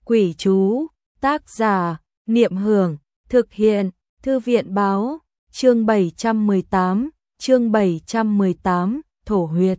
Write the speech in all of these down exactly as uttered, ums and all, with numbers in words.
Quỷ chú, tác giả, Niệm Hưởng, thực hiện, Thư viện báo, chương bảy trăm mười tám, chương bảy trăm mười tám, thổ huyệt.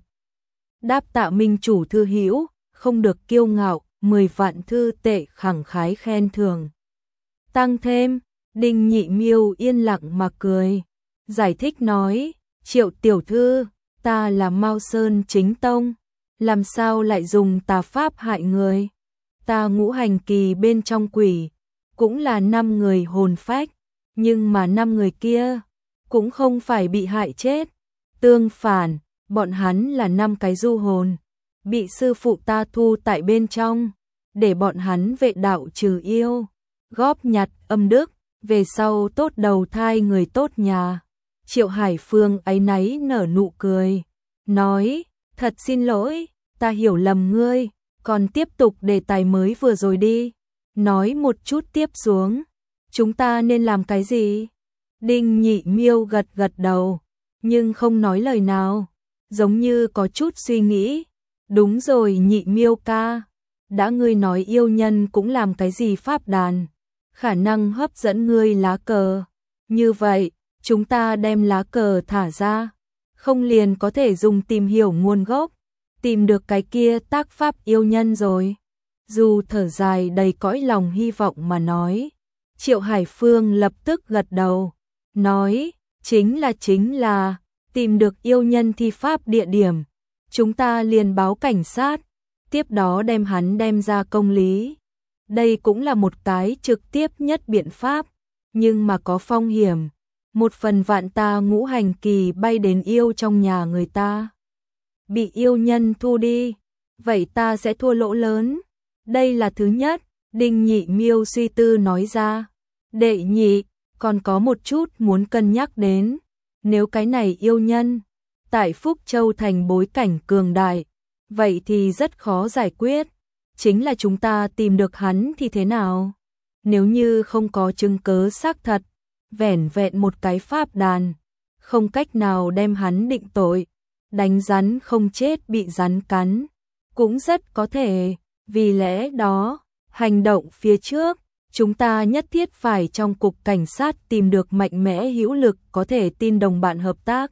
Đáp tạ minh chủ thư hữu, không được kiêu ngạo, mười vạn thư tệ khẳng khái khen thưởng. Tăng thêm, Đinh Nhị Miêu yên lặng mà cười, giải thích nói, Triệu tiểu thư, ta là Mao Sơn chính tông, làm sao lại dùng tà pháp hại người? Ta ngũ hành kỳ bên trong quỷ, cũng là năm người hồn phách, nhưng mà năm người kia cũng không phải bị hại chết. Tương phản, bọn hắn là năm cái du hồn, bị sư phụ ta thu tại bên trong, để bọn hắn vệ đạo trừ yêu, góp nhặt âm đức, về sau tốt đầu thai người tốt nhà. Triệu Hải Phương áy náy nở nụ cười, nói, thật xin lỗi, ta hiểu lầm ngươi, còn tiếp tục đề tài mới vừa rồi đi, nói một chút tiếp xuống, chúng ta nên làm cái gì? Đinh Nhị Miêu gật gật đầu, nhưng không nói lời nào, giống như có chút suy nghĩ. Đúng rồi Nhị Miêu ca, đã ngươi nói yêu nhân cũng làm cái gì pháp đàn, khả năng hấp dẫn ngươi lá cờ, như vậy, chúng ta đem lá cờ thả ra, không liền có thể dùng tìm hiểu nguồn gốc, tìm được cái kia tác pháp yêu nhân rồi. Dù thở dài đầy cõi lòng hy vọng mà nói, Triệu Hải Phương lập tức gật đầu, nói, chính là chính là, tìm được yêu nhân thi pháp địa điểm, chúng ta liền báo cảnh sát, tiếp đó đem hắn đem ra công lý. Đây cũng là một cái trực tiếp nhất biện pháp, nhưng mà có phong hiểm, một phần vạn ta ngũ hành kỳ bay đến yêu trong nhà người ta, bị yêu nhân thu đi, vậy ta sẽ thua lỗ lớn. Đây là thứ nhất, Đinh Nhị Miêu suy tư nói ra. Đệ nhị, còn có một chút muốn cân nhắc đến, nếu cái này yêu nhân tại Phúc Châu thành bối cảnh cường đại, vậy thì rất khó giải quyết, chính là chúng ta tìm được hắn thì thế nào? Nếu như không có chứng cứ xác thật, vẻn vẹn một cái pháp đàn, không cách nào đem hắn định tội, đánh rắn không chết bị rắn cắn, cũng rất có thể, vì lẽ đó, hành động phía trước, chúng ta nhất thiết phải trong cục cảnh sát tìm được mạnh mẽ hữu lực có thể tin đồng bạn hợp tác.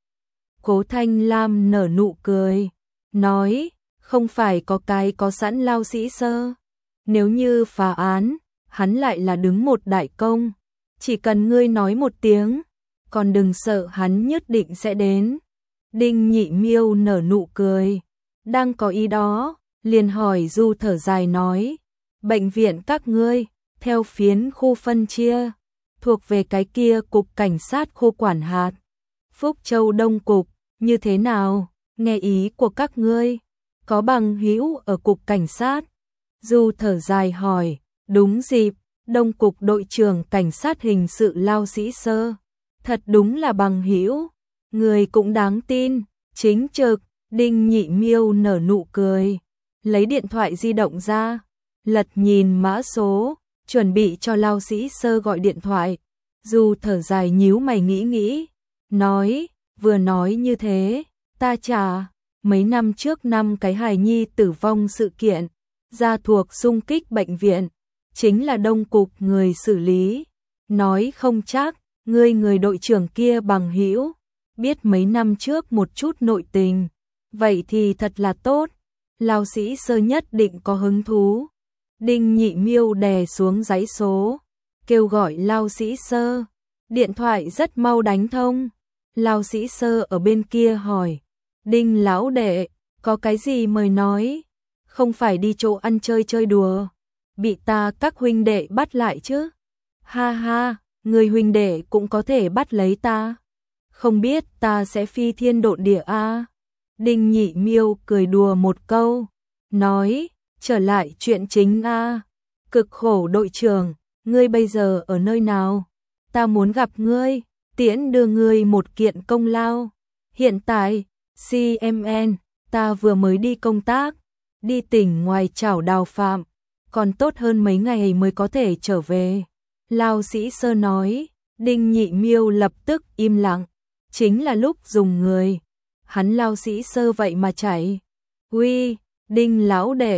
Cố Thanh Lam nở nụ cười, nói, không phải có cái có sẵn Lao Sĩ Sơ, nếu như phá án, hắn lại là đứng một đại công, chỉ cần ngươi nói một tiếng, còn đừng sợ hắn nhất định sẽ đến. Đinh Nhị Miêu nở nụ cười, đang có ý đó, liền hỏi Du thở dài nói, bệnh viện các ngươi, theo phiến khu phân chia, thuộc về cái kia cục cảnh sát khu quản hạt, Phúc Châu Đông cục, như thế nào, nghe ý của các ngươi, có bằng hữu ở cục cảnh sát. Du thở dài hỏi, đúng dịp, Đông cục đội trưởng cảnh sát hình sự Lao Sĩ Sơ, thật đúng là bằng hữu, người cũng đáng tin, chính trực. Đinh Nhị Miêu nở nụ cười, lấy điện thoại di động ra, lật nhìn mã số, chuẩn bị cho Lao Sĩ Sơ gọi điện thoại. Du thở dài nhíu mày nghĩ nghĩ, nói, vừa nói như thế, ta chả, mấy năm trước năm cái hài nhi tử vong sự kiện, gia thuộc xung kích bệnh viện, chính là Đông cục người xử lý, nói không chắc, ngươi người đội trưởng kia bằng hữu, biết mấy năm trước một chút nội tình, vậy thì thật là tốt, Lao Sĩ Sơ nhất định có hứng thú. Đinh Nhị Miêu đè xuống giấy số, kêu gọi Lao Sĩ Sơ, điện thoại rất mau đánh thông. Lao Sĩ Sơ ở bên kia hỏi, Đinh lão đệ, có cái gì mời nói, không phải đi chỗ ăn chơi chơi đùa, bị ta các huynh đệ bắt lại chứ? Ha ha, người huynh đệ cũng có thể bắt lấy ta, không biết ta sẽ phi thiên độn địa a. À? Đinh Nhị Miêu cười đùa một câu, nói, trở lại chuyện chính a. À? Cực khổ đội trưởng, ngươi bây giờ ở nơi nào? Ta muốn gặp ngươi, tiễn đưa ngươi một kiện công lao. Hiện tại, xê em en, ta vừa mới đi công tác, đi tỉnh ngoài chảo đào phạm, còn tốt hơn mấy ngày mới có thể trở về. Lao Sĩ Sơ nói. Đinh Nhị Miêu lập tức im lặng, chính là lúc dùng người, hắn Lao Sĩ Sơ vậy mà chạy. Uy, Đinh lão đệ,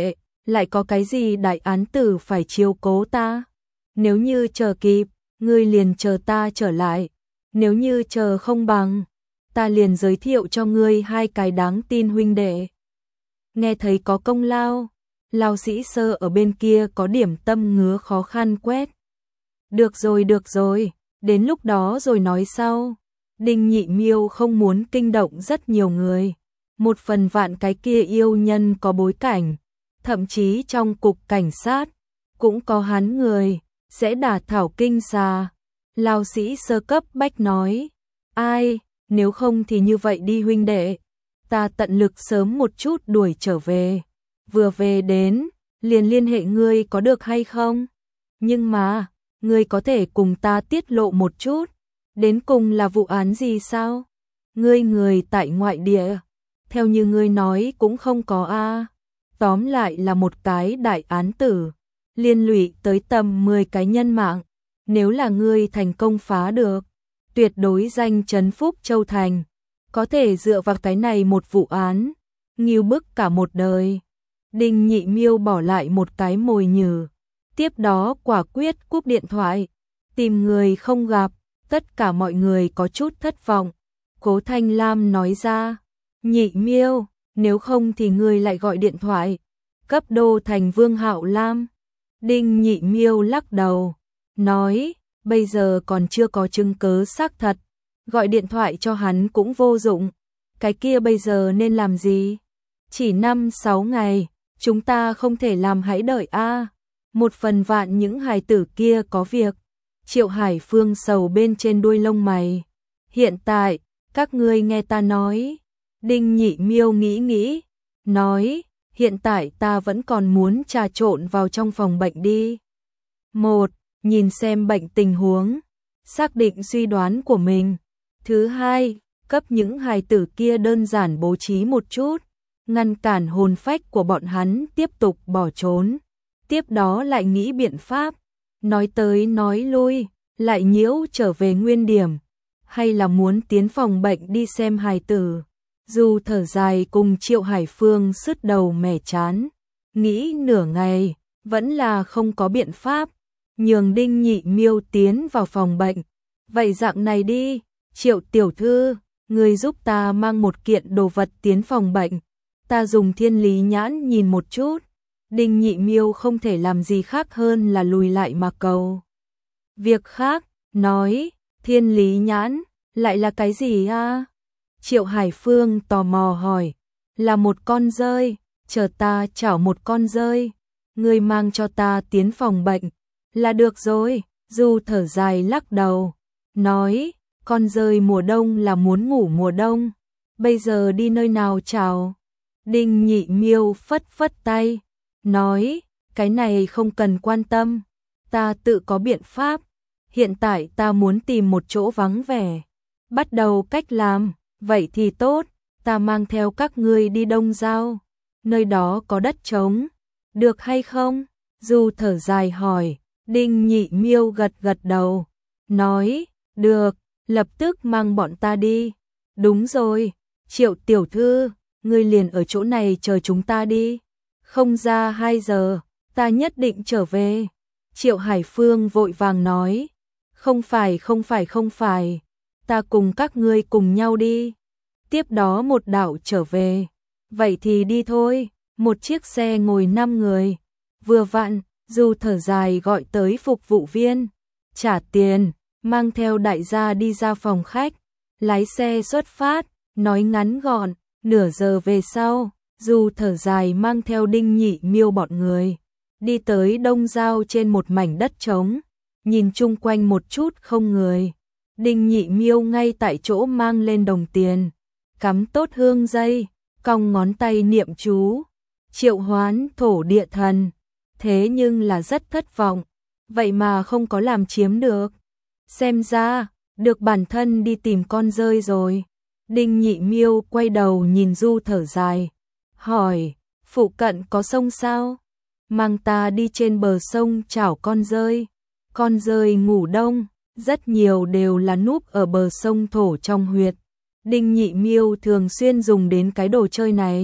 lại có cái gì đại án tử phải chiếu cố ta? Nếu như chờ kịp, ngươi liền chờ ta trở lại, nếu như chờ không bằng, ta liền giới thiệu cho ngươi hai cái đáng tin huynh đệ. Nghe thấy có công lao, Lão Sĩ Sơ ở bên kia có điểm tâm ngứa khó khăn quét. Được rồi được rồi, đến lúc đó rồi nói sau. Đinh Nhị Miêu không muốn kinh động rất nhiều người. Một phần vạn cái kia yêu nhân có bối cảnh, thậm chí trong cục cảnh sát cũng có hắn người sẽ đả thảo kinh xà. Lão Sĩ Sơ cấp bách nói, ai, nếu không thì như vậy đi huynh đệ, ta tận lực sớm một chút đuổi trở về, vừa về đến liền liên hệ ngươi có được hay không? Nhưng mà, ngươi có thể cùng ta tiết lộ một chút, đến cùng là vụ án gì sao? Ngươi người tại ngoại địa, theo như ngươi nói cũng không có a. Tóm lại là một cái đại án tử, liên lụy tới tầm mười cái nhân mạng, nếu là ngươi thành công phá được, tuyệt đối danh chấn phúc Châu Thành, có thể dựa vào cái này một vụ án, nghêu bức cả một đời. Đinh Nhị Miêu bỏ lại một cái mồi nhử, tiếp đó quả quyết cúp điện thoại, tìm người không gặp, tất cả mọi người có chút thất vọng. Cố Thanh Lam nói ra, Nhị Miêu, nếu không thì ngươi lại gọi điện thoại, cấp đô thành Vương Hạo Lam. Đinh Nhị Miêu lắc đầu, nói, bây giờ còn chưa có chứng cứ xác thật, gọi điện thoại cho hắn cũng vô dụng, cái kia bây giờ nên làm gì? Chỉ năm sáu ngày, chúng ta không thể làm hãy đợi a. Một phần vạn những hài tử kia có việc. Triệu Hải Phương sầu bên trên đuôi lông mày. Hiện tại, các ngươi nghe ta nói. Đinh Nhị Miêu nghĩ nghĩ, nói, hiện tại ta vẫn còn muốn trà trộn vào trong phòng bệnh đi. Một, nhìn xem bệnh tình huống, xác định suy đoán của mình. Thứ hai, cấp những hài tử kia đơn giản bố trí một chút, ngăn cản hồn phách của bọn hắn tiếp tục bỏ trốn. Tiếp đó lại nghĩ biện pháp, nói tới nói lui, lại nhiễu trở về nguyên điểm, hay là muốn tiến phòng bệnh đi xem hài tử. Dù thở dài cùng Triệu Hải Phương sứt đầu mẻ chán, nghĩ nửa ngày, vẫn là không có biện pháp, nhường Đinh Nhị Miêu tiến vào phòng bệnh. Vậy dạng này đi, Triệu tiểu thư, người giúp ta mang một kiện đồ vật tiến phòng bệnh, ta dùng thiên lý nhãn nhìn một chút. Đinh Nhị Miêu không thể làm gì khác hơn là lùi lại mà cầu. Việc khác, nói, thiên lý nhãn, lại là cái gì a? Triệu Hải Phương tò mò hỏi, là một con dơi, chờ ta chảo một con dơi, ngươi mang cho ta tiến phòng bệnh, là được rồi. Du thở dài lắc đầu, nói, con dơi mùa đông là muốn ngủ mùa đông, bây giờ đi nơi nào chảo? Đinh Nhị Miêu phất phất tay, nói, cái này không cần quan tâm, ta tự có biện pháp, hiện tại ta muốn tìm một chỗ vắng vẻ, bắt đầu cách làm, vậy thì tốt, ta mang theo các ngươi đi Đông Giao, nơi đó có đất trống, được hay không? Du thở dài hỏi, Đinh Nhị Miêu gật gật đầu, nói, được, lập tức mang bọn ta đi. Đúng rồi, Triệu tiểu thư, ngươi liền ở chỗ này chờ chúng ta đi. Không ra hai giờ, ta nhất định trở về. Triệu Hải Phương vội vàng nói, không phải không phải không phải, ta cùng các ngươi cùng nhau đi. Tiếp đó một đạo trở về, vậy thì đi thôi. Một chiếc xe ngồi năm người, vừa vặn, Du thở dài gọi tới phục vụ viên, trả tiền, mang theo đại gia đi ra phòng khách, lái xe xuất phát, nói ngắn gọn, nửa giờ về sau, Du thở dài mang theo Đinh Nhị Miêu bọn người, đi tới Đông Giao trên một mảnh đất trống, nhìn chung quanh một chút không người. Đinh Nhị Miêu ngay tại chỗ mang lên đồng tiền, cắm tốt hương dây, cong ngón tay niệm chú, triệu hoán thổ địa thần, thế nhưng là rất thất vọng, vậy mà không có làm chiếm được. Xem ra, được bản thân đi tìm con dơi rồi. Đinh Nhị Miêu quay đầu nhìn Du thở dài, hỏi, phụ cận có sông sao? Mang ta đi trên bờ sông chảo con dơi. Con dơi ngủ đông, rất nhiều đều là núp ở bờ sông thổ trong huyệt. Đinh Nhị Miêu thường xuyên dùng đến cái đồ chơi này.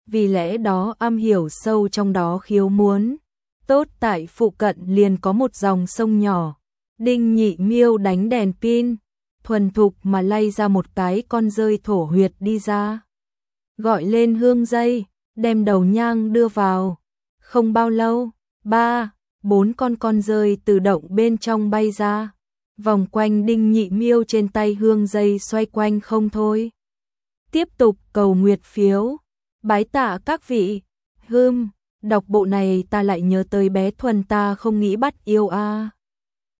vì lẽ đó am hiểu sâu trong đó khiếu muốn. Tốt tại phụ cận liền có một dòng sông nhỏ. Đinh Nhị Miêu đánh đèn pin, thuần thục mà lay ra một cái con rơi thổ huyệt đi ra. Gọi lên hương dây, đem đầu nhang đưa vào. Không bao lâu, ba, bốn con con rơi từ động bên trong bay ra, vòng quanh Đinh Nhị Miêu trên tay hương dây xoay quanh không thôi. Tiếp tục cầu nguyệt phiếu, bái tạ các vị. Hừm, đọc bộ này ta lại nhớ tới bé Thuần ta không nghĩ bắt yêu a. À.